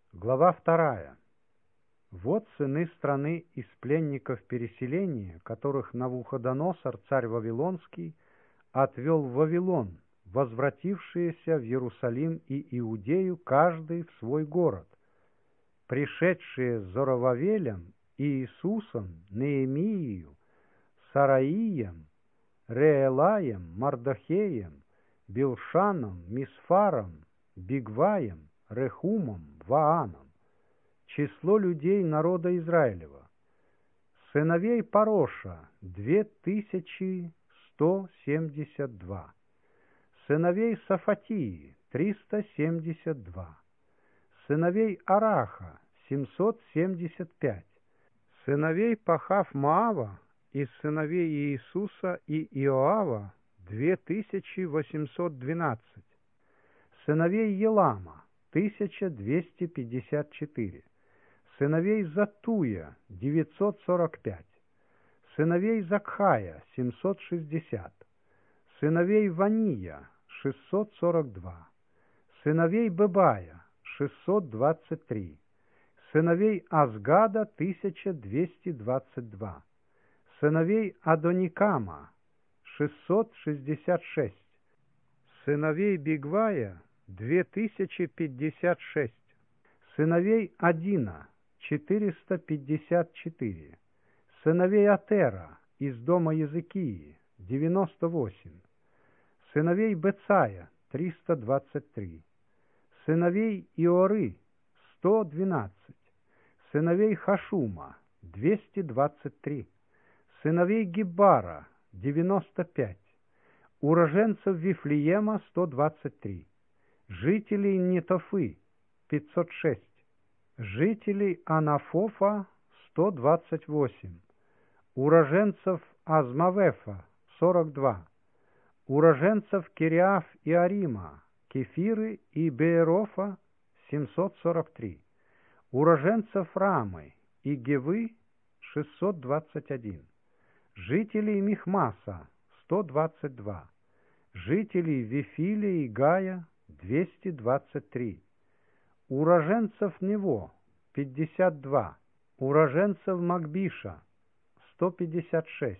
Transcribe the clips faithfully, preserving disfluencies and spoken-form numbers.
Глава вторая. Вот сыны страны из пленников переселения, которых Навуходоносор, царь Вавилонский, отвел в Вавилон, возвратившиеся в Иерусалим и Иудею, каждый в свой город, пришедшие с Зоровавелем и Иисусом, Неемией, Сараием, Реэлаем, Мардохеем, Билшаном, Мисфаром, Бигваем, Рехумом, Вааном. Число людей народа Израилева. Сыновей Пароша – две тысячи сто семьдесят два. Сыновей Сафатии – триста семьдесят два. Сыновей Араха – семьсот семьдесят пять. Сыновей Пахав-Моава из сыновей Иисуса и Иоава – две тысячи восемьсот двенадцать. Сыновей Елама – тысяча двести пятьдесят четыре. Сыновей Затуя – девятьсот сорок пять. Сыновей Закхая – семьсот шестьдесят. Сыновей Вания – шестьсот сорок два. Сыновей Бебая – шестьсот двадцать три. Сыновей Азгада – тысяча двести двадцать два. Сыновей Адоникама – шестьсот шестьдесят шесть. Сыновей Бигвая – две тысячи пятьдесят шесть. Сыновей Адина – четыреста пятьдесят четыре. Сыновей Атера из дома Языкии – девяносто восемь. Сыновей Бецая – триста двадцать три. Сыновей Иоры – сто двенадцать. Сыновей Хашума – двести двадцать три. Сыновей Гиббара – девяносто пять. Уроженцев Вифлеема – сто двадцать три. Жителей Нетофы – пятьсот шесть. Жителей Анафофа – сто двадцать восемь. Уроженцев Азмавефа – сорок два. Уроженцев Кириаф и Арима, Кефиры и Беерофа – семьсот сорок три. Уроженцев Рамы и Гевы – шестьсот двадцать один. Жителей Михмаса – сто двадцать два. Жителей Вифиля и Гая – двести двадцать три. Уроженцев Нево – пятьдесят два. Уроженцев Макбиша – сто пятьдесят шесть.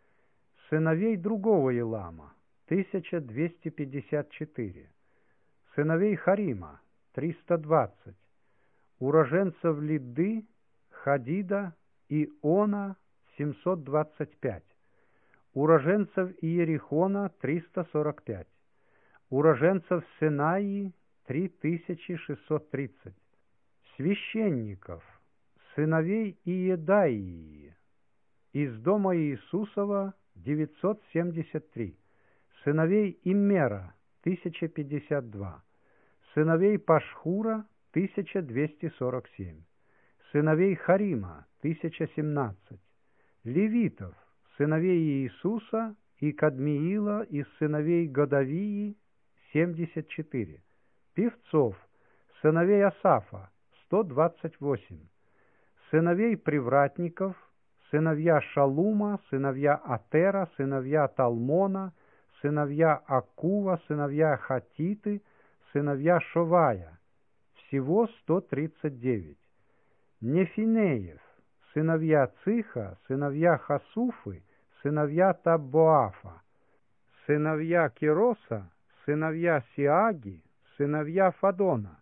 Сыновей другого Елама – тысяча двести пятьдесят четыре. Сыновей Харима – триста двадцать. Уроженцев Лидды, Хадида и Она – семьсот двадцать пять. Уроженцев Иерихона – триста сорок пять. Уроженцев Сенаии – три тысячи шестьсот тридцать. Священников, сыновей Иедаии, из дома Иисусова – девятьсот семьдесят три. Сыновей Иммера – тысяча пятьдесят два. Сыновей Пашхура – тысяча двести сорок семь. Сыновей Харима – тысяча семнадцать. Левитов, сыновей Иисуса и Кадмиила из сыновей Годавии – семьдесят четыре. Певцов, сыновей Асафа – сто двадцать восемь. Сыновей привратников, сыновья Шалума, сыновья Атера, сыновья Талмона, сыновья Акува, сыновья Хатиты, сыновья Шовая. Всего сто тридцать девять. Нефинеев, сыновья Циха, сыновья Хасуфы, сыновья Таббоафа. Сыновья Кироса, сыновья Сиаги, сыновья Фадона.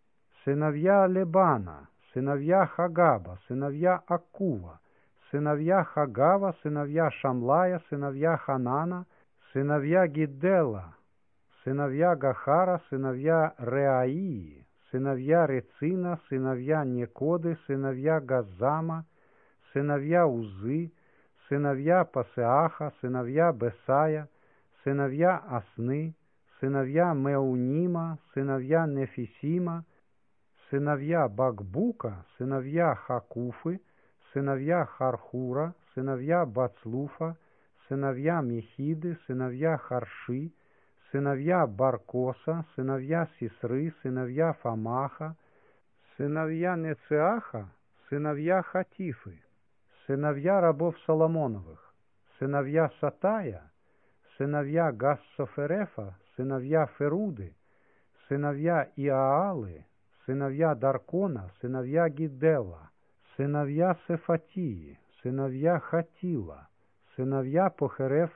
Сыновья Лебана, сыновья Хагаба, сыновья Акува, сыновья Хагава, сыновья Шамлая, сыновья Ханана, сыновья Гиддела, сыновья Гахара, сыновья Реаии, сыновья Рецина, сыновья Некоды, сыновья Газзама, сыновья Узы, сыновья Пасеаха, сыновья Бесая, сыновья Асны, сыновья Меунима, сыновья Нефисима, сыновья Бакбука, сыновья Хакуфы, сыновья Хархура, сыновья Бацлуфа, сыновья Мехиды, сыновья Харши, сыновья Баркоса, сыновья Сисры, сыновья Фамаха, сыновья Нецеаха, сыновья Хатифы, сыновья рабов Соломоновых, сыновья Сатая, сыновья Гассоферефа, сыновья Феруды, сыновья Иаалы, сыновья Даркона, сыновья Гидела, сыновья Сефатии, сыновья Хатила, сыновья Похерев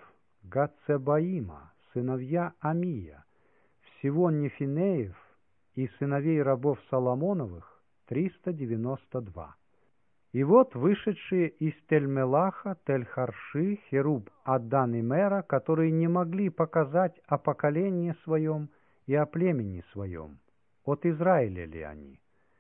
Гацебаима, сыновья Амия, всего Нефинеев и сыновей рабов Соломоновых триста девяносто два. И вот вышедшие из Тель-Мелаха, Тель-Харши, Херуб, Аддан и Мера, которые не могли показать о поколении своем и о племени своем, от Израиля ли они,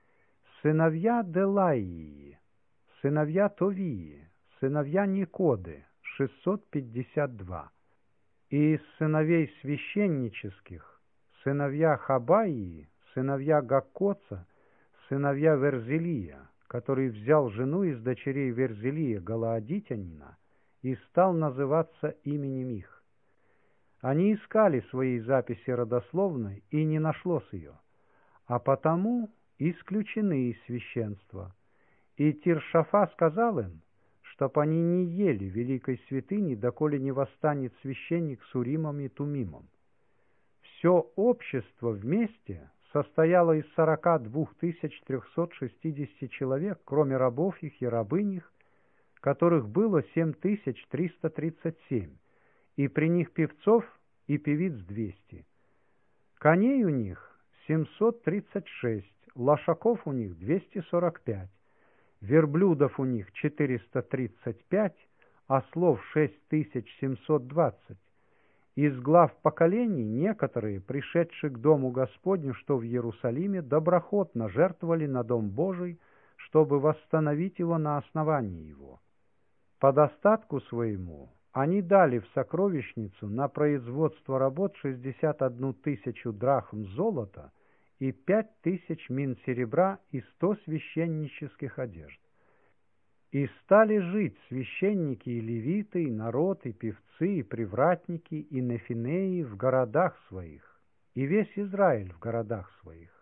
сыновья Делаии, сыновья Товии, сыновья Никоды, шестьсот пятьдесят два, и из сыновей священнических, сыновья Хабаии, сыновья Гаккоца, сыновья Верзелия, который взял жену из дочерей Верзелия Галаадитянина и стал называться именем их. Они искали свои записи родословной, и не нашлось ее, а потому исключены из священства. И Тиршафа сказал им, чтоб они не ели великой святыни, доколе не восстанет священник с Уримом и Тумимом. Все общество вместе состояло из сорока двух тысяч трехсот шестидесяти человек, кроме рабов их и рабынь их, которых было семь тысяч триста тридцать семь, и при них певцов и певиц двести. Коней у них семьсот тридцать шесть, лошаков у них двести сорок пять, верблюдов у них четыреста тридцать пять, ослов шесть тысяч семьсот двадцать. Из глав поколений некоторые, пришедшие к дому Господню, что в Иерусалиме, доброхотно жертвовали на дом Божий, чтобы восстановить его на основании его. По достатку своему они дали в сокровищницу на производство работ шестьдесят одну тысячу драхм золота и пять тысяч мин серебра и сто священнических одежд. И стали жить священники и левиты, и народ, и певцы, и привратники, и нефинеи в городах своих, и весь Израиль в городах своих.